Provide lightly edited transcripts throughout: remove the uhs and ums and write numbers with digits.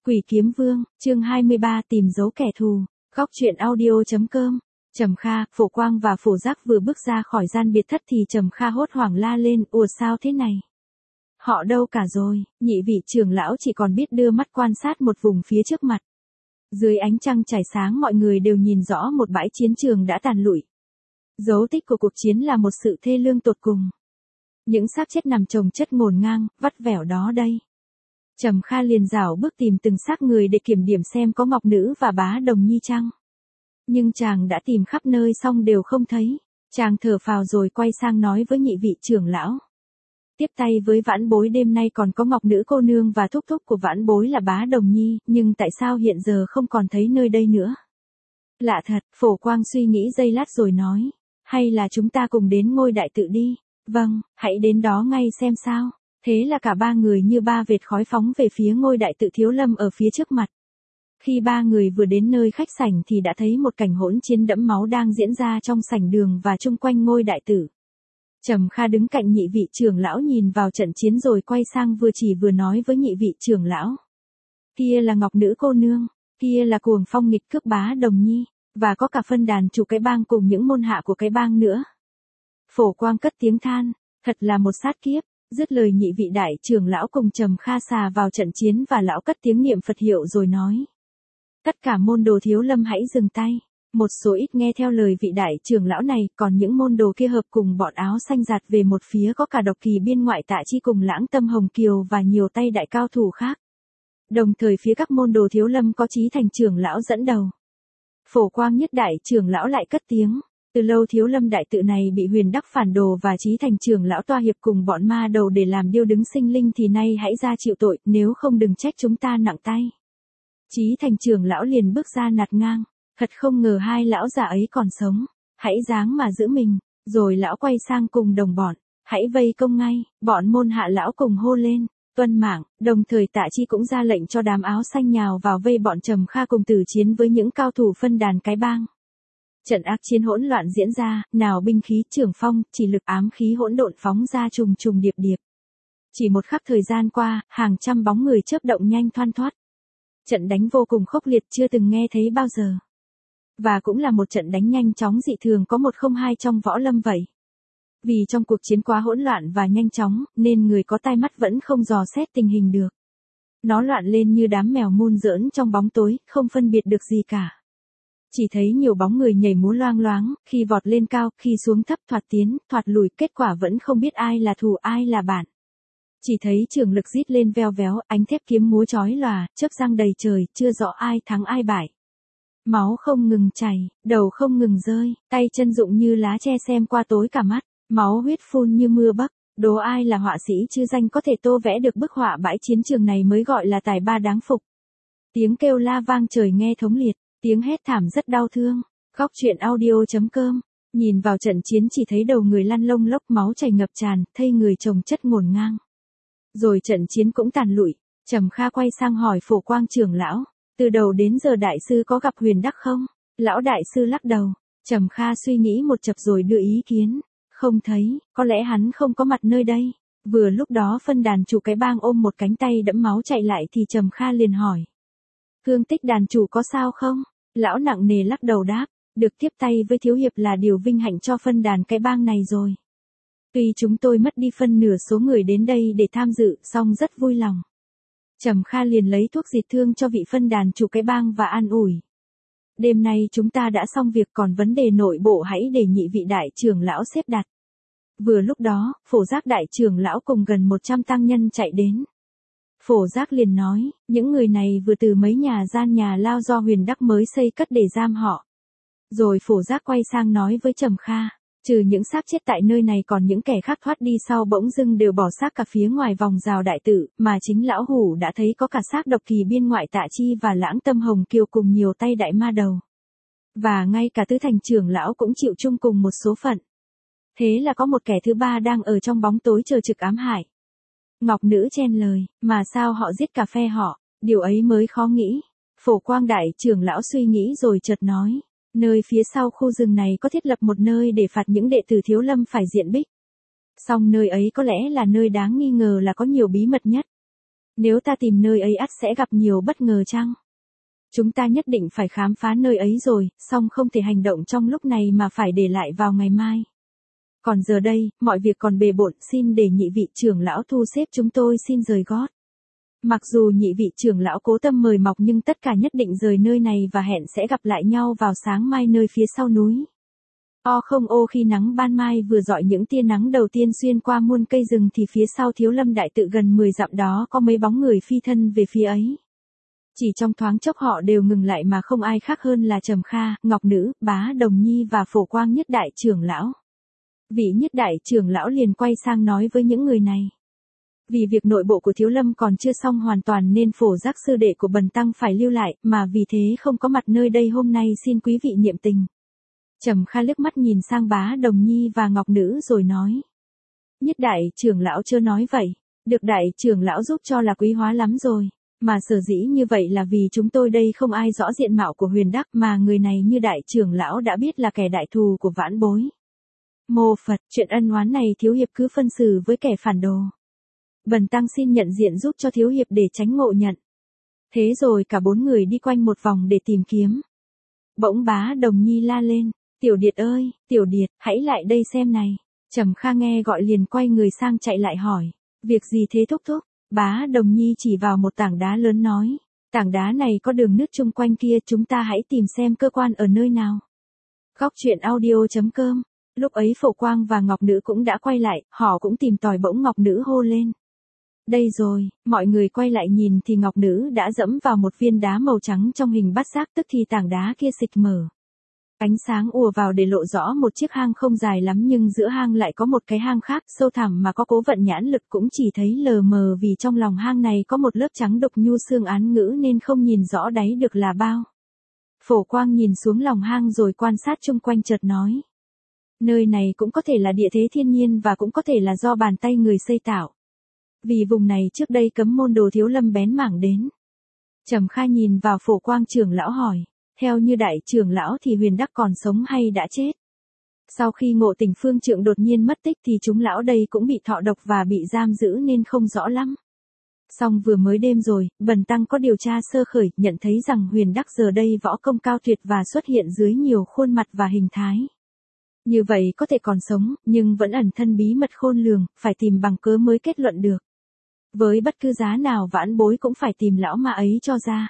Quỷ Kiếm Vương, chương 23 tìm dấu kẻ thù, góc truyện audio.com. Trầm Kha, Phổ Quang và Phổ Giác vừa bước ra khỏi gian biệt thất thì Trầm Kha hốt hoảng la lên, ủa sao thế này? Họ đâu cả rồi? Nhị vị trưởng lão chỉ còn biết đưa mắt quan sát một vùng phía trước mặt. Dưới ánh trăng trải sáng mọi người đều nhìn rõ một bãi chiến trường đã tàn lụi. Dấu tích của cuộc chiến là một sự thê lương tột cùng. Những xác chết nằm chồng chất ngổn ngang, vắt vẻo đó đây. Trầm Kha liền rảo bước tìm từng xác người để kiểm điểm xem có Ngọc Nữ và Bá Đồng Nhi chăng. Nhưng chàng đã tìm khắp nơi xong đều không thấy. Chàng thở phào rồi quay sang nói với nhị vị trưởng lão. Tiếp tay với Vãn Bối, đêm nay còn có Ngọc Nữ cô nương và thúc thúc của Vãn Bối là Bá Đồng Nhi, nhưng tại sao hiện giờ không còn thấy nơi đây nữa? Lạ thật, Phổ Quang suy nghĩ giây lát rồi nói. Hay là chúng ta cùng đến ngôi đại tự đi? Vâng, hãy đến đó ngay xem sao. Thế là cả ba người như ba vệt khói phóng về phía ngôi đại tự Thiếu Lâm ở phía trước mặt. Khi ba người vừa đến nơi khách sảnh thì đã thấy một cảnh hỗn chiến đẫm máu đang diễn ra trong sảnh đường và chung quanh ngôi đại tự. Trầm Kha đứng cạnh nhị vị trưởng lão nhìn vào trận chiến rồi quay sang vừa chỉ vừa nói với nhị vị trưởng lão. Kia là Ngọc Nữ cô nương, kia là Cuồng Phong nghịch cướp Bá Đồng Nhi, và có cả phân đàn chủ cái bang cùng những môn hạ của cái bang nữa. Phổ Quang cất tiếng than, thật là một sát kiếp. Dứt lời nhị vị đại trưởng lão cùng Trầm Kha xà vào trận chiến và lão cất tiếng niệm Phật hiệu rồi nói. Tất cả môn đồ Thiếu Lâm hãy dừng tay. Một số ít nghe theo lời vị đại trưởng lão này, còn những môn đồ kia hợp cùng bọn áo xanh giạt về một phía có cả Độc Kỳ Biên ngoại Tạ Chi cùng Lãng Tâm Hồng Kiều và nhiều tay đại cao thủ khác. Đồng thời phía các môn đồ Thiếu Lâm có Chí Thành trưởng lão dẫn đầu. Phổ Quang nhất đại trưởng lão lại cất tiếng. Từ lâu Thiếu Lâm đại tự này bị Huyền Đắc phản đồ và Chí Thành trưởng lão toa hiệp cùng bọn ma đầu để làm điêu đứng sinh linh thì nay hãy ra chịu tội, nếu không đừng trách chúng ta nặng tay. Chí Thành trưởng lão liền bước ra nạt ngang, thật không ngờ hai lão già ấy còn sống, hãy dáng mà giữ mình, rồi lão quay sang cùng đồng bọn, hãy vây công ngay, bọn môn hạ lão cùng hô lên, tuân mạng, đồng thời Tạ Chi cũng ra lệnh cho đám áo xanh nhào vào vây bọn Trầm Kha cùng tử chiến với những cao thủ phân đàn cái bang. Trận ác chiến hỗn loạn diễn ra, nào binh khí trường phong, chỉ lực ám khí hỗn độn phóng ra trùng trùng điệp điệp. Chỉ một khắc thời gian qua, hàng trăm bóng người chớp động nhanh thoăn thoắt. Trận đánh vô cùng khốc liệt chưa từng nghe thấy bao giờ. Và cũng là một trận đánh nhanh chóng dị thường có một không hai trong võ lâm vậy. Vì trong cuộc chiến quá hỗn loạn và nhanh chóng, nên người có tai mắt vẫn không dò xét tình hình được. Nó loạn lên như đám mèo mun giỡn trong bóng tối, không phân biệt được gì cả. Chỉ thấy nhiều bóng người nhảy múa loang loáng, khi vọt lên cao, khi xuống thấp, thoạt tiến, thoạt lùi, kết quả vẫn không biết ai là thù ai là bạn. Chỉ thấy trường lực rít lên veo véo, ánh thép kiếm múa chói lòa, chớp giăng đầy trời, chưa rõ ai thắng ai bại. Máu không ngừng chảy, đầu không ngừng rơi, tay chân rụng như lá tre xem qua tối cả mắt, máu huyết phun như mưa bắc. Đố ai là họa sĩ chữ danh có thể tô vẽ được bức họa bãi chiến trường này mới gọi là tài ba đáng phục. Tiếng kêu la vang trời nghe thống liệt. Tiếng hét thảm rất đau thương. Góc truyện audio.com. Nhìn vào trận chiến chỉ thấy đầu người lăn lông lốc máu chảy ngập tràn, thây người chồng chất ngổn ngang. Rồi trận chiến cũng tàn lụi. Trầm Kha quay sang hỏi Phổ Quang trưởng lão. Từ đầu đến giờ đại sư có gặp Huyền Đắc không? Lão đại sư lắc đầu. Trầm Kha suy nghĩ một chập rồi đưa ý kiến. Không thấy, có lẽ hắn không có mặt nơi đây. Vừa lúc đó phân đàn chủ cái bang ôm một cánh tay đẫm máu chạy lại thì Trầm Kha liền hỏi. Thương tích đàn chủ có sao không? Lão nặng nề lắc đầu đáp, được tiếp tay với thiếu hiệp là điều vinh hạnh cho phân đàn cái bang này rồi. Tuy chúng tôi mất đi phân nửa số người đến đây để tham dự, song rất vui lòng. Trầm Kha liền lấy thuốc diệt thương cho vị phân đàn chủ cái bang và an ủi. Đêm nay chúng ta đã xong việc, còn vấn đề nội bộ hãy để nhị vị đại trưởng lão xếp đặt. Vừa lúc đó, Phổ Giác đại trưởng lão cùng gần 100 tăng nhân chạy đến. Phổ Giác liền nói, những người này vừa từ mấy nhà gian nhà lao do Huyền Đắc mới xây cất để giam họ. Rồi Phổ Giác quay sang nói với Trầm Kha, trừ những xác chết tại nơi này còn những kẻ khác thoát đi sau bỗng dưng đều bỏ xác cả phía ngoài vòng rào đại tự, mà chính lão hủ đã thấy có cả xác Độc Kỳ Biên ngoại Tạ Chi và Lãng Tâm Hồng Kiều cùng nhiều tay đại ma đầu. Và ngay cả Tứ Thành trưởng lão cũng chịu chung cùng một số phận. Thế là có một kẻ thứ ba đang ở trong bóng tối chờ trực ám hại. Ngọc Nữ chen lời, mà sao họ giết cả phe họ, điều ấy mới khó nghĩ. Phổ Quang đại trưởng lão suy nghĩ rồi chợt nói, nơi phía sau khu rừng này có thiết lập một nơi để phạt những đệ tử Thiếu Lâm phải diện bích. Song nơi ấy có lẽ là nơi đáng nghi ngờ là có nhiều bí mật nhất. Nếu ta tìm nơi ấy ắt sẽ gặp nhiều bất ngờ chăng? Chúng ta nhất định phải khám phá nơi ấy rồi, song không thể hành động trong lúc này mà phải để lại vào ngày mai. Còn giờ đây, mọi việc còn bề bộn, xin để nhị vị trưởng lão thu xếp, chúng tôi xin rời gót. Mặc dù nhị vị trưởng lão cố tâm mời mọc nhưng tất cả nhất định rời nơi này và hẹn sẽ gặp lại nhau vào sáng mai nơi phía sau núi. Không ô, khi nắng ban mai vừa rọi những tia nắng đầu tiên xuyên qua muôn cây rừng thì phía sau Thiếu Lâm Đại Tự gần 10 dặm đó có mấy bóng người phi thân về phía ấy. Chỉ trong thoáng chốc họ đều ngừng lại mà không ai khác hơn là Trầm Kha, Ngọc Nữ, Bá Đồng Nhi và Phổ Quang Nhất Đại trưởng lão. Vị Nhất Đại trưởng lão liền quay sang nói với những người này. Vì việc nội bộ của Thiếu Lâm còn chưa xong hoàn toàn nên Phổ Giác sư đệ của Bần Tăng phải lưu lại, mà vì thế không có mặt nơi đây hôm nay, xin quý vị niệm tình. Trầm Kha liếc mắt nhìn sang Bá Đồng Nhi và Ngọc Nữ rồi nói. Nhất Đại trưởng lão chưa nói vậy, được Đại trưởng lão giúp cho là quý hóa lắm rồi. Mà sở dĩ như vậy là vì chúng tôi đây không ai rõ diện mạo của Huyền Đắc, mà người này như Đại trưởng lão đã biết là kẻ đại thù của vãn bối. Mô Phật, chuyện ân oán này thiếu hiệp cứ phân xử với kẻ phản đồ. Bần Tăng xin nhận diện giúp cho thiếu hiệp để tránh ngộ nhận. Thế rồi cả bốn người đi quanh một vòng để tìm kiếm. Bỗng Bá Đồng Nhi la lên, Tiểu Điệt ơi, Tiểu Điệt, hãy lại đây xem này. Trầm Kha nghe gọi liền quay người sang chạy lại hỏi, việc gì thế thúc thúc? Bá Đồng Nhi chỉ vào một tảng đá lớn nói, tảng đá này có đường nứt chung quanh kia, chúng ta hãy tìm xem cơ quan ở nơi nào. Góc truyện audio.com. Lúc ấy Phổ Quang và Ngọc Nữ cũng đã quay lại, họ cũng tìm tòi, bỗng Ngọc Nữ hô lên. Đây rồi, mọi người quay lại nhìn thì Ngọc Nữ đã dẫm vào một viên đá màu trắng trong hình bát giác, tức thì tảng đá kia xịch mở. Ánh sáng ùa vào để lộ rõ một chiếc hang không dài lắm, nhưng giữa hang lại có một cái hang khác sâu thẳm mà có cố vận nhãn lực cũng chỉ thấy lờ mờ, vì trong lòng hang này có một lớp trắng đục nhu xương án ngữ nên không nhìn rõ đáy được là bao. Phổ Quang nhìn xuống lòng hang rồi quan sát chung quanh chợt nói. Nơi này cũng có thể là địa thế thiên nhiên và cũng có thể là do bàn tay người xây tạo. Vì vùng này trước đây cấm môn đồ Thiếu Lâm bén mảng đến. Trầm Kha nhìn vào Phổ Quang trưởng lão hỏi. Theo như Đại trưởng lão thì Huyền Đắc còn sống hay đã chết? Sau khi Ngộ Tình Phương Trượng đột nhiên mất tích thì chúng lão đây cũng bị thọ độc và bị giam giữ nên không rõ lắm. Song vừa mới đêm rồi, Bần Tăng có điều tra sơ khởi, nhận thấy rằng Huyền Đắc giờ đây võ công cao tuyệt và xuất hiện dưới nhiều khuôn mặt và hình thái. Như vậy có thể còn sống, nhưng vẫn ẩn thân bí mật khôn lường, phải tìm bằng cớ mới kết luận được. Với bất cứ giá nào vãn bối cũng phải tìm lão ma ấy cho ra.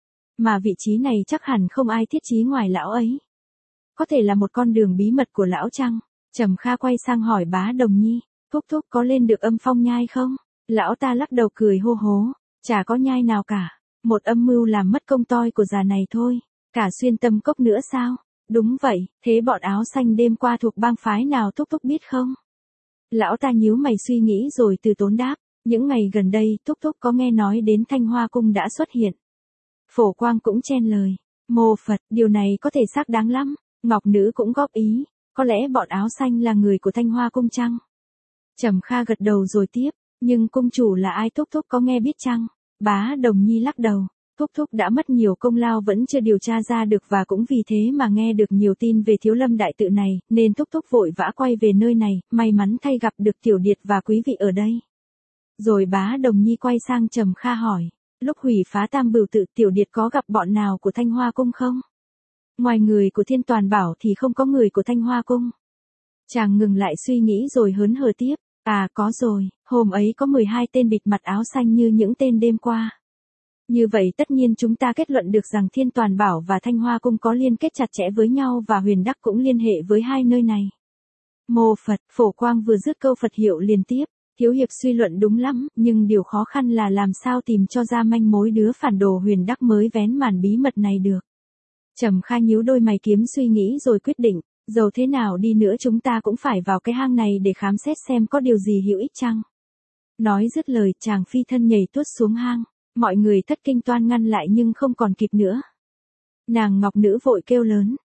Mà vị trí này chắc hẳn không ai thiết trí ngoài lão ấy. Có thể là một con đường bí mật của lão chăng? Trầm Kha quay sang hỏi Bá Đồng Nhi, thúc thúc có lên được Âm Phong nhai không? Lão ta lắc đầu cười hô hố, chả có nhai nào cả. Một âm mưu làm mất công toi của già này thôi. Cả Xuyên Tâm Cốc nữa sao? Đúng vậy, thế bọn áo xanh đêm qua thuộc bang phái nào thúc thúc biết không? Lão ta nhíu mày suy nghĩ rồi từ tốn đáp, những ngày gần đây thúc thúc có nghe nói đến Thanh Hoa Cung đã xuất hiện. Phổ Quang cũng chen lời. Mô Phật, điều này có thể xác đáng lắm. Ngọc Nữ cũng góp ý. Có lẽ bọn áo xanh là người của Thanh Hoa Cung chăng? Trầm Kha gật đầu rồi tiếp. Nhưng cung chủ là ai thúc thúc có nghe biết chăng? Bá Đồng Nhi lắc đầu. Thúc thúc đã mất nhiều công lao vẫn chưa điều tra ra được, và cũng vì thế mà nghe được nhiều tin về Thiếu Lâm Đại Tự này, nên thúc thúc vội vã quay về nơi này, may mắn thay gặp được Tiểu Điệt và quý vị ở đây. Rồi Bá Đồng Nhi quay sang Trầm Kha hỏi. Lúc hủy phá Tam Bửu Tự, Tiểu Điệt có gặp bọn nào của Thanh Hoa Cung không? Ngoài người của Thiên Toàn Bảo thì không có người của Thanh Hoa Cung. Chàng ngừng lại suy nghĩ rồi hớn hở tiếp. À có rồi, hôm ấy có 12 tên bịt mặt áo xanh như những tên đêm qua. Như vậy tất nhiên chúng ta kết luận được rằng Thiên Toàn Bảo và Thanh Hoa Cung có liên kết chặt chẽ với nhau, và Huyền Đắc cũng liên hệ với hai nơi này. Mô Phật, Phổ Quang vừa dứt câu Phật hiệu liền tiếp. Thiếu hiệp suy luận đúng lắm, nhưng điều khó khăn là làm sao tìm cho ra manh mối đứa phản đồ Huyền Đắc mới vén màn bí mật này được. Trầm Kha nhíu đôi mày kiếm suy nghĩ rồi quyết định, dầu thế nào đi nữa chúng ta cũng phải vào cái hang này để khám xét xem có điều gì hữu ích chăng. Nói dứt lời chàng phi thân nhảy tuốt xuống hang, mọi người thất kinh toan ngăn lại nhưng không còn kịp nữa. Nàng Ngọc Nữ vội kêu lớn,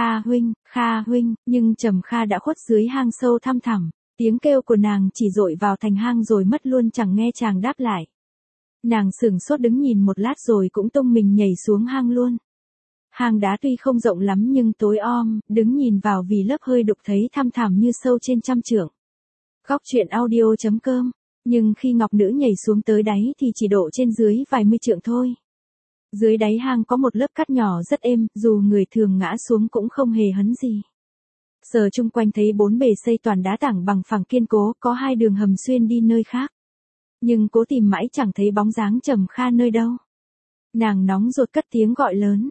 Kha huynh, nhưng Trầm Kha đã khuất dưới hang sâu thăm thẳm. Tiếng kêu của nàng chỉ dội vào thành hang rồi mất luôn, chẳng nghe chàng đáp lại. Nàng sửng sốt đứng nhìn một lát rồi cũng tung mình nhảy xuống hang luôn. Hang đá tuy không rộng lắm nhưng tối om, đứng nhìn vào vì lớp hơi đục thấy thăm thẳm như sâu trên trăm trượng. Góc truyện audio.com Nhưng khi ngọc nữ nhảy xuống tới đáy thì chỉ độ trên dưới vài mươi trượng thôi. Dưới đáy hang có một lớp cát nhỏ rất êm, dù người thường ngã xuống cũng không hề hấn gì. Giờ chung quanh thấy bốn bề xây toàn đá tảng bằng phẳng kiên cố, có hai đường hầm xuyên đi nơi khác. Nhưng cố tìm mãi chẳng thấy bóng dáng Trầm Kha nơi đâu. Nàng nóng ruột cất tiếng gọi lớn,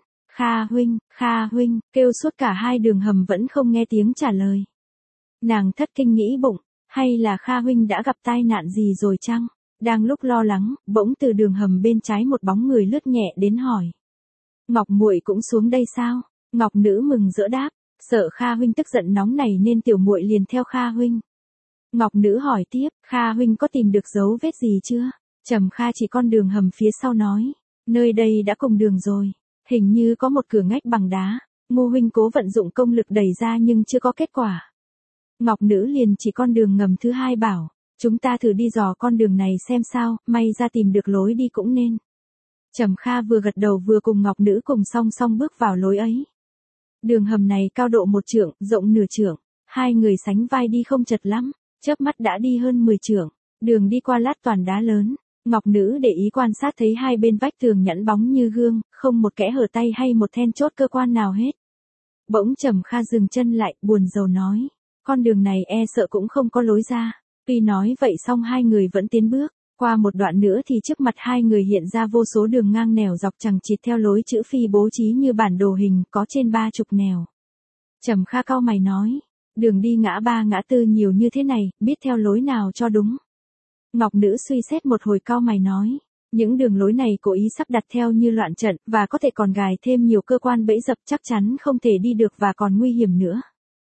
Kha huynh, kêu suốt cả hai đường hầm vẫn không nghe tiếng trả lời. Nàng thất kinh nghĩ bụng, hay là Kha huynh đã gặp tai nạn gì rồi chăng? Đang lúc lo lắng, bỗng từ đường hầm bên trái một bóng người lướt nhẹ đến hỏi. Ngọc muội cũng xuống đây sao? Ngọc nữ mừng rỡ đáp, sợ Kha huynh tức giận nóng này nên tiểu muội liền theo Kha huynh. Ngọc nữ hỏi tiếp, Kha huynh có tìm được dấu vết gì chưa? Trầm Kha chỉ con đường hầm phía sau nói, nơi đây đã cùng đường rồi, hình như có một cửa ngách bằng đá, Ngô huynh cố vận dụng công lực đẩy ra nhưng chưa có kết quả. Ngọc nữ liền chỉ con đường ngầm thứ hai bảo, chúng ta thử đi dò con đường này xem sao, may ra tìm được lối đi cũng nên. Trầm Kha vừa gật đầu vừa cùng Ngọc nữ cùng song song bước vào lối ấy. Đường hầm này cao độ 1 trượng, rộng nửa trượng, hai người sánh vai đi không chật lắm, chớp mắt đã đi hơn 10 trượng, đường đi qua lát toàn đá lớn. Ngọc nữ để ý quan sát thấy hai bên vách tường nhẵn bóng như gương, không một kẽ hở tay hay một then chốt cơ quan nào hết. Bỗng Trầm Kha dừng chân lại, buồn rầu nói, con đường này e sợ cũng không có lối ra. Tuy nói vậy xong hai người vẫn tiến bước, qua một đoạn nữa thì trước mặt hai người hiện ra vô số đường ngang nẻo dọc chằng chịt theo lối chữ phi bố trí như bản đồ hình, có trên 30 nẻo. Trầm Kha cau mày nói, đường đi ngã ba ngã tư nhiều như thế này, biết theo lối nào cho đúng. Ngọc nữ suy xét một hồi cau mày nói, những đường lối này cố ý sắp đặt theo như loạn trận, và có thể còn gài thêm nhiều cơ quan bẫy dập, chắc chắn không thể đi được và còn nguy hiểm nữa.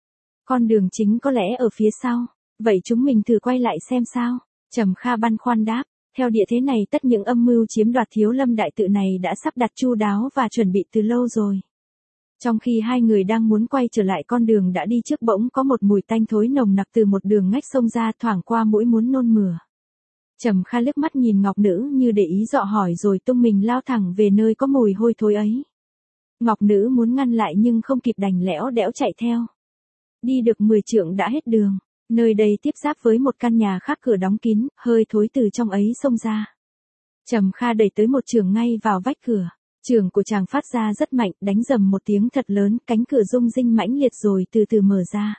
Con đường chính có lẽ ở phía sau, vậy chúng mình thử quay lại xem sao. Trầm Kha băn khoăn đáp, theo địa thế này tất những âm mưu chiếm đoạt Thiếu Lâm đại tự này đã sắp đặt chu đáo và chuẩn bị từ lâu rồi. Trong khi hai người đang muốn quay trở lại con đường đã đi trước bỗng có một mùi tanh thối nồng nặc từ một đường ngách xông ra, thoảng qua mũi muốn nôn mửa. Trầm Kha liếc mắt nhìn Ngọc nữ như để ý dọ hỏi rồi tung mình lao thẳng về nơi có mùi hôi thối ấy. Ngọc nữ muốn ngăn lại nhưng không kịp, đành lẽo đẽo chạy theo. Đi được 10 trượng đã hết đường, nơi đây tiếp giáp với một căn nhà khác, cửa đóng kín, hơi thối từ trong ấy xông ra. Trầm Kha đẩy tới một chưởng ngay vào vách cửa, chưởng của chàng phát ra rất mạnh, đánh rầm một tiếng thật lớn, cánh cửa rung rinh mãnh liệt rồi từ từ mở ra.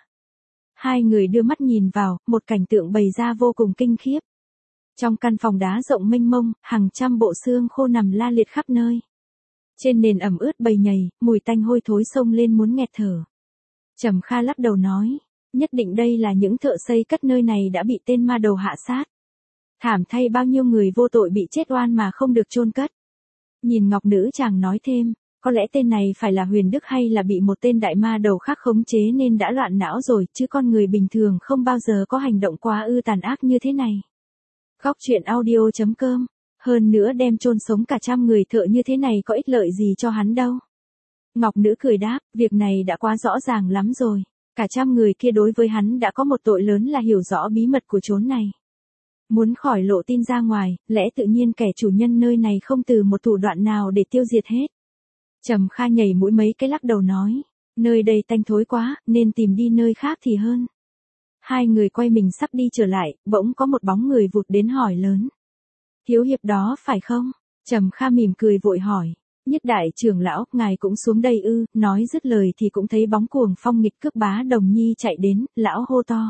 Hai người đưa mắt nhìn vào, một cảnh tượng bày ra vô cùng kinh khiếp. Trong căn phòng đá rộng mênh mông, hàng trăm bộ xương khô nằm la liệt khắp nơi. Trên nền ẩm ướt bầy nhầy, mùi tanh hôi thối xông lên muốn nghẹt thở. Trầm Kha lắc đầu nói, nhất định đây là những thợ xây cất nơi này đã bị tên ma đầu hạ sát. Thảm thay bao nhiêu người vô tội bị chết oan mà không được chôn cất. Nhìn Ngọc nữ chàng nói thêm, có lẽ tên này phải là Huyền Đức hay là bị một tên đại ma đầu khác khống chế nên đã loạn não rồi, chứ con người bình thường không bao giờ có hành động quá tàn ác như thế này. Góc truyện audio.com. Hơn nữa đem chôn sống cả trăm người thợ như thế này có ích lợi gì cho hắn đâu. Ngọc nữ cười đáp, việc này đã quá rõ ràng lắm rồi. Cả trăm người kia đối với hắn đã có một tội lớn là hiểu rõ bí mật của chốn này. Muốn khỏi lộ tin ra ngoài, lẽ tự nhiên kẻ chủ nhân nơi này không từ một thủ đoạn nào để tiêu diệt hết. Trầm Kha nhảy mũi mấy cái lắc đầu nói, nơi đây tanh thối quá, nên tìm đi nơi khác thì hơn. Hai người quay mình sắp đi trở lại, bỗng có một bóng người vụt đến hỏi lớn. Thiếu hiệp đó phải không? Trầm Kha mỉm cười vội hỏi. Nhất đại trưởng lão, ngài cũng xuống đây ư? Nói dứt lời thì cũng thấy bóng cuồng phong nghịch cước Bá Đồng Nhi chạy đến, lão hô to.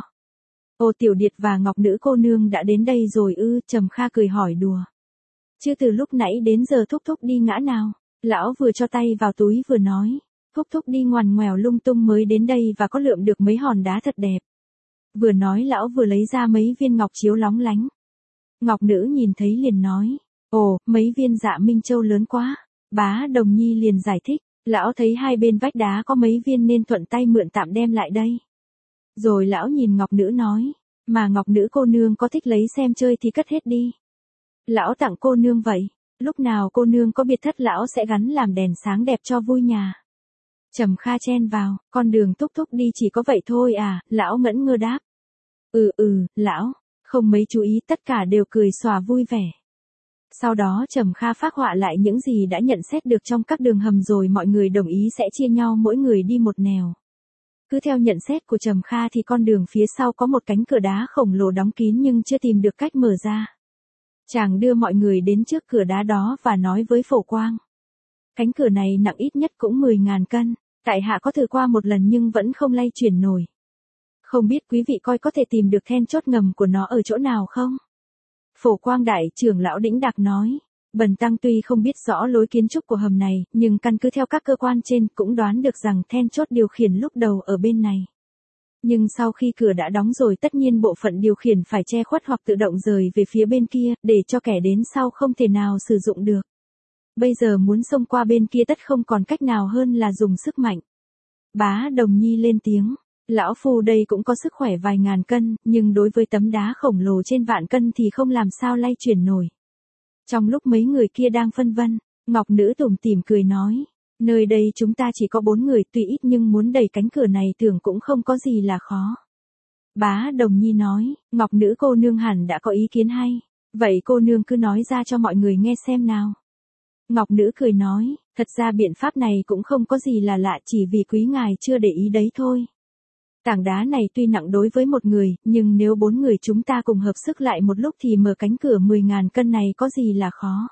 Ô Tiểu Điệt và Ngọc nữ cô nương đã đến đây rồi ư? Trầm Kha cười hỏi đùa. Chứ từ lúc nãy đến giờ thúc thúc đi ngã nào? Lão vừa cho tay vào túi vừa nói. Thúc thúc đi ngoằn ngoèo lung tung mới đến đây và có lượm được mấy hòn đá thật đẹp. Vừa nói lão vừa lấy ra mấy viên ngọc chiếu lóng lánh. Ngọc nữ nhìn thấy liền nói. Ồ, mấy viên Dạ Minh Châu lớn quá. Bá Đồng Nhi liền giải thích. Lão thấy hai bên vách đá có mấy viên nên thuận tay mượn tạm đem lại đây. Rồi lão nhìn Ngọc nữ nói. Mà Ngọc nữ cô nương có thích lấy xem chơi thì cất hết đi. Lão tặng cô nương vậy. Lúc nào cô nương có biệt thất lão sẽ gắn làm đèn sáng đẹp cho vui nhà. Trầm Kha chen vào, con đường thúc thúc đi chỉ có vậy thôi à? Lão ngẩn ngơ đáp. Lão, không mấy chú ý, tất cả đều cười xòa vui vẻ. Sau đó Trầm Kha phác họa lại những gì đã nhận xét được trong các đường hầm rồi mọi người đồng ý sẽ chia nhau mỗi người đi một nẻo. Cứ theo nhận xét của Trầm Kha thì con đường phía sau có một cánh cửa đá khổng lồ đóng kín nhưng chưa tìm được cách mở ra. Chàng đưa mọi người đến trước cửa đá đó và nói với Phổ Quang. Cánh cửa này nặng ít nhất cũng 10.000 cân, tại hạ có thử qua một lần nhưng vẫn không lay chuyển nổi. Không biết quý vị coi có thể tìm được then chốt ngầm của nó ở chỗ nào không? Phổ Quang đại trưởng lão đĩnh đạc nói. Bần tăng tuy không biết rõ lối kiến trúc của hầm này, nhưng căn cứ theo các cơ quan trên cũng đoán được rằng then chốt điều khiển lúc đầu ở bên này. Nhưng sau khi cửa đã đóng rồi tất nhiên bộ phận điều khiển phải che khuất hoặc tự động rời về phía bên kia, để cho kẻ đến sau không thể nào sử dụng được. Bây giờ muốn xông qua bên kia tất không còn cách nào hơn là dùng sức mạnh. Bá Đồng Nhi lên tiếng. Lão phu đây cũng có sức khỏe vài ngàn cân, nhưng đối với tấm đá khổng lồ trên vạn cân thì không làm sao lay chuyển nổi. Trong lúc mấy người kia đang phân vân, Ngọc Nữ tủm tỉm cười nói. Nơi đây chúng ta chỉ có 4 người tuy ít nhưng muốn đẩy cánh cửa này tưởng cũng không có gì là khó. Bá Đồng Nhi nói, Ngọc Nữ cô nương hẳn đã có ý kiến hay. Vậy cô nương cứ nói ra cho mọi người nghe xem nào. Ngọc Nữ cười nói, thật ra biện pháp này cũng không có gì là lạ chỉ vì quý ngài chưa để ý đấy thôi. Tảng đá này tuy nặng đối với một người, nhưng nếu 4 người chúng ta cùng hợp sức lại một lúc thì mở cánh cửa 10.000 cân này có gì là khó.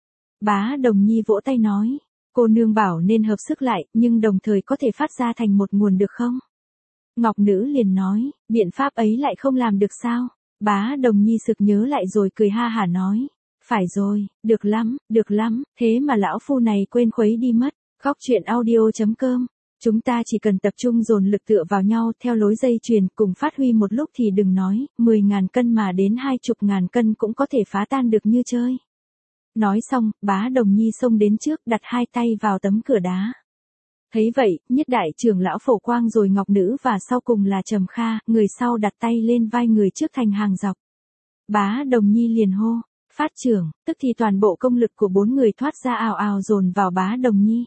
Bá Đồng Nhi vỗ tay nói, cô nương bảo nên hợp sức lại, nhưng đồng thời có thể phát ra thành một nguồn được không? Ngọc Nữ liền nói, biện pháp ấy lại không làm được sao? Bá Đồng Nhi sực nhớ lại rồi cười ha hả nói, phải rồi, được lắm, thế mà lão phu này quên khuấy đi mất. Góc truyện audio.com. Chúng ta chỉ cần tập trung dồn lực tựa vào nhau theo lối dây chuyền cùng phát huy một lúc thì đừng nói, 10.000 cân mà đến 20.000 cân cũng có thể phá tan được như chơi. Nói xong, Bá Đồng Nhi xông đến trước đặt 2 tay vào tấm cửa đá. Thấy vậy, Nhất đại trưởng lão Phổ Quang rồi Ngọc Nữ và sau cùng là Trầm Kha, người sau đặt tay lên vai người trước thành hàng dọc. Bá Đồng Nhi liền hô, phát trưởng, tức thì toàn bộ công lực của 4 người thoát ra ào ào dồn vào Bá Đồng Nhi.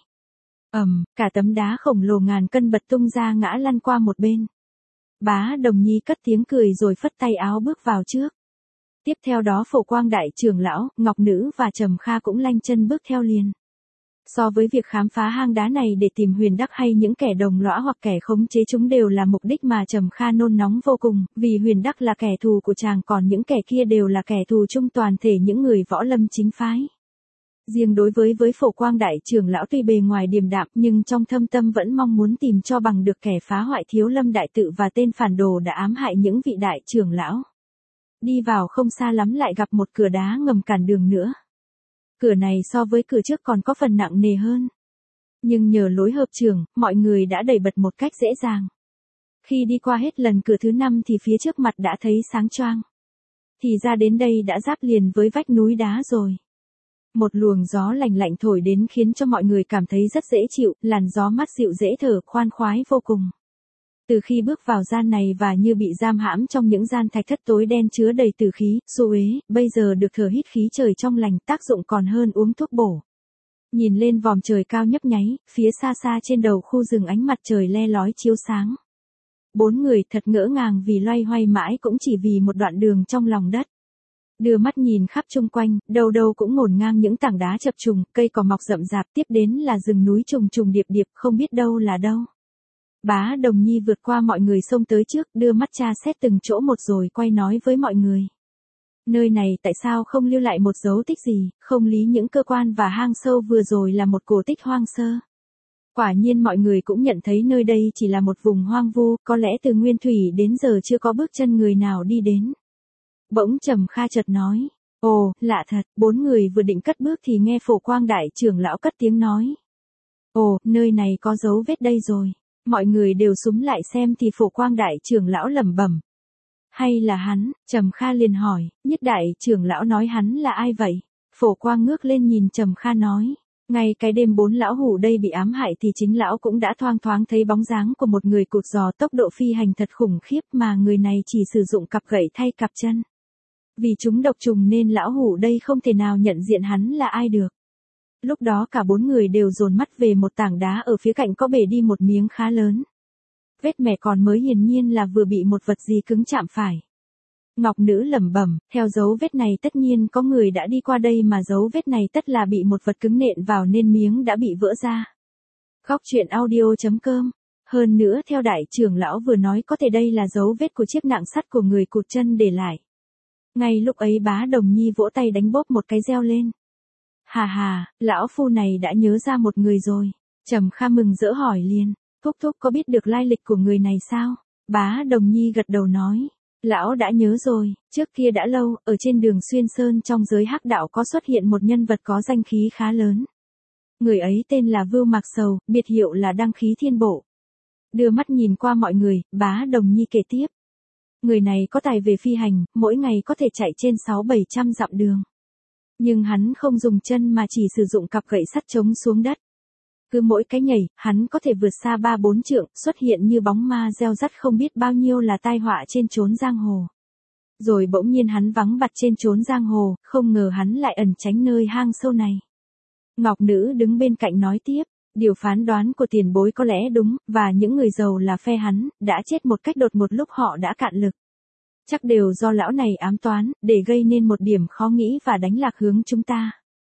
Cả tấm đá khổng lồ ngàn cân bật tung ra ngã lăn qua một bên. Bá Đồng Nhi cất tiếng cười rồi phất tay áo bước vào trước. Tiếp theo đó Phổ Quang đại trưởng lão, Ngọc Nữ và Trầm Kha cũng lanh chân bước theo liền. So với việc khám phá hang đá này để tìm huyền đắc hay những kẻ đồng lõa hoặc kẻ khống chế chúng đều là mục đích mà Trầm Kha nôn nóng vô cùng, vì huyền đắc là kẻ thù của chàng còn những kẻ kia đều là kẻ thù chung toàn thể những người võ lâm chính phái. Riêng đối với Phổ Quang đại trưởng lão tuy bề ngoài điềm đạm nhưng trong thâm tâm vẫn mong muốn tìm cho bằng được kẻ phá hoại Thiếu Lâm đại tự và tên phản đồ đã ám hại những vị đại trưởng lão. Đi vào không xa lắm lại gặp một cửa đá ngầm cản đường nữa. Cửa này so với cửa trước còn có phần nặng nề hơn. Nhưng nhờ lối hợp trưởng, mọi người đã đẩy bật một cách dễ dàng. Khi đi qua hết lần cửa thứ 5 thì phía trước mặt đã thấy sáng choang. Thì ra đến đây đã giáp liền với vách núi đá rồi. Một luồng gió lành lạnh thổi đến khiến cho mọi người cảm thấy rất dễ chịu, làn gió mát dịu dễ thở, khoan khoái vô cùng. Từ khi bước vào gian này và như bị giam hãm trong những gian thạch thất tối đen chứa đầy tử khí, xu uế, bây giờ được thở hít khí trời trong lành, tác dụng còn hơn uống thuốc bổ. Nhìn lên vòm trời cao nhấp nháy, phía xa xa trên đầu khu rừng ánh mặt trời le lói chiếu sáng. 4 người thật ngỡ ngàng vì loay hoay mãi cũng chỉ vì một đoạn đường trong lòng đất. Đưa mắt nhìn khắp chung quanh, đâu đâu cũng ngổn ngang những tảng đá chập trùng, cây cỏ mọc rậm rạp, tiếp đến là rừng núi trùng trùng điệp điệp, không biết đâu là đâu. Bá Đồng Nhi vượt qua mọi người xông tới trước, đưa mắt tra xét từng chỗ một rồi quay nói với mọi người. Nơi này tại sao không lưu lại một dấu tích gì, không lý những cơ quan và hang sâu vừa rồi là một cổ tích hoang sơ. Quả nhiên mọi người cũng nhận thấy nơi đây chỉ là một vùng hoang vu, có lẽ từ nguyên thủy đến giờ chưa có bước chân người nào đi đến. Bỗng Trầm Kha chợt nói, ồ, lạ thật, 4 người vừa định cất bước thì nghe Phổ Quang đại trưởng lão cất tiếng nói. Ồ, nơi này có dấu vết đây rồi. Mọi người đều súm lại xem thì Phổ Quang đại trưởng lão lẩm bẩm. Hay là hắn? Trầm Kha liền hỏi, Nhất đại trưởng lão nói hắn là ai vậy? Phổ Quang ngước lên nhìn Trầm Kha nói, ngay cái đêm 4 lão hủ đây bị ám hại thì chính lão cũng đã thoang thoáng thấy bóng dáng của một người cụt giò tốc độ phi hành thật khủng khiếp mà người này chỉ sử dụng cặp gậy thay cặp chân. Vì chúng độc trùng nên lão hủ đây không thể nào nhận diện hắn là ai được. Lúc đó cả 4 người đều dồn mắt về một tảng đá ở phía cạnh có bể đi một miếng khá lớn. Vết mẻ còn mới hiển nhiên là vừa bị một vật gì cứng chạm phải. Ngọc Nữ lẩm bẩm, theo dấu vết này tất nhiên có người đã đi qua đây mà dấu vết này tất là bị một vật cứng nện vào nên miếng đã bị vỡ ra. Góc truyện audio.com Hơn nữa theo đại trưởng lão vừa nói có thể đây là dấu vết của chiếc nạng sắt của người cụt chân để lại. Ngay lúc ấy bá Đồng Nhi vỗ tay đánh bóp một cái reo lên. Hà hà, lão phu này đã nhớ ra một người rồi. Trầm Kha mừng rỡ hỏi liền, thúc thúc có biết được lai lịch của người này sao? Bá Đồng Nhi gật đầu nói, lão đã nhớ rồi, trước kia đã lâu, ở trên đường Xuyên Sơn trong giới hắc đạo có xuất hiện một nhân vật có danh khí khá lớn. Người ấy tên là Vưu Mạc Sầu, biệt hiệu là Đăng Khí Thiên Bộ. Đưa mắt nhìn qua mọi người, bá Đồng Nhi kể tiếp. Người này có tài về phi hành, mỗi ngày có thể chạy trên 600-700 dặm đường. Nhưng hắn không dùng chân mà chỉ sử dụng cặp gậy sắt chống xuống đất. Cứ mỗi cái nhảy, hắn có thể vượt xa 3-4 trượng, xuất hiện như bóng ma gieo rắt không biết bao nhiêu là tai họa trên chốn giang hồ. Rồi bỗng nhiên hắn vắng bặt trên chốn giang hồ, không ngờ hắn lại ẩn tránh nơi hang sâu này. Ngọc Nữ đứng bên cạnh nói tiếp, điều phán đoán của tiền bối có lẽ đúng, và những người giàu là phe hắn, đã chết một cách đột ngột lúc họ đã cạn lực. Chắc đều do lão này ám toán, để gây nên một điểm khó nghĩ và đánh lạc hướng chúng ta.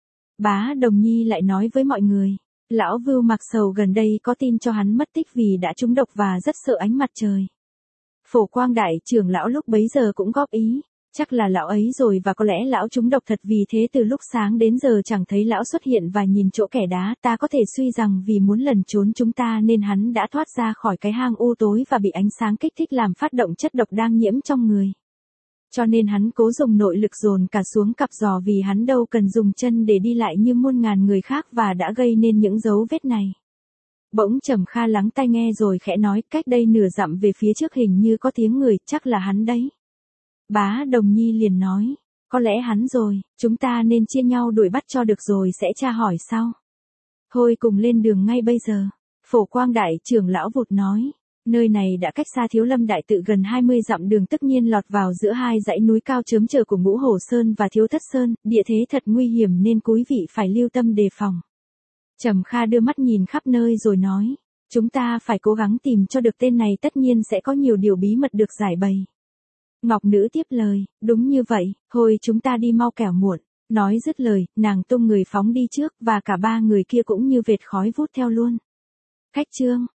Bá Đồng Nhi lại nói với mọi người, lão Vưu Mạc Sầu gần đây có tin cho hắn mất tích vì đã trúng độc và rất sợ ánh mặt trời. Phổ Quang đại trưởng lão lúc bấy giờ cũng góp ý, chắc là lão ấy rồi và có lẽ lão trúng độc thật vì thế từ lúc sáng đến giờ chẳng thấy lão xuất hiện và nhìn chỗ kẻ đá ta có thể suy rằng vì muốn lẩn trốn chúng ta nên hắn đã thoát ra khỏi cái hang u tối và bị ánh sáng kích thích làm phát động chất độc đang nhiễm trong người. Cho nên hắn cố dùng nội lực dồn cả xuống cặp giò vì hắn đâu cần dùng chân để đi lại như muôn ngàn người khác và đã gây nên những dấu vết này. Bỗng Trầm Kha lắng tai nghe rồi khẽ nói, cách đây nửa dặm về phía trước hình như có tiếng người, chắc là hắn đấy. Bá Đồng Nhi liền nói, có lẽ hắn rồi, chúng ta nên chia nhau đuổi bắt cho được rồi sẽ tra hỏi sau. Thôi cùng lên đường ngay bây giờ. Phổ Quang đại trưởng lão vụt nói, nơi này đã cách xa Thiếu Lâm đại tự gần 20 dặm đường, tất nhiên lọt vào giữa hai dãy núi cao chớm chờ của Ngũ Hổ Sơn và Thiếu Thất Sơn, địa thế thật nguy hiểm nên quý vị phải lưu tâm đề phòng. Trầm Kha đưa mắt nhìn khắp nơi rồi nói, chúng ta phải cố gắng tìm cho được tên này, tất nhiên sẽ có nhiều điều bí mật được giải bày. Ngọc Nữ tiếp lời, đúng như vậy, thôi chúng ta đi mau kẻo muộn. Nói dứt lời, nàng tung người phóng đi trước và cả ba người kia cũng như vệt khói vút theo luôn. Khách chương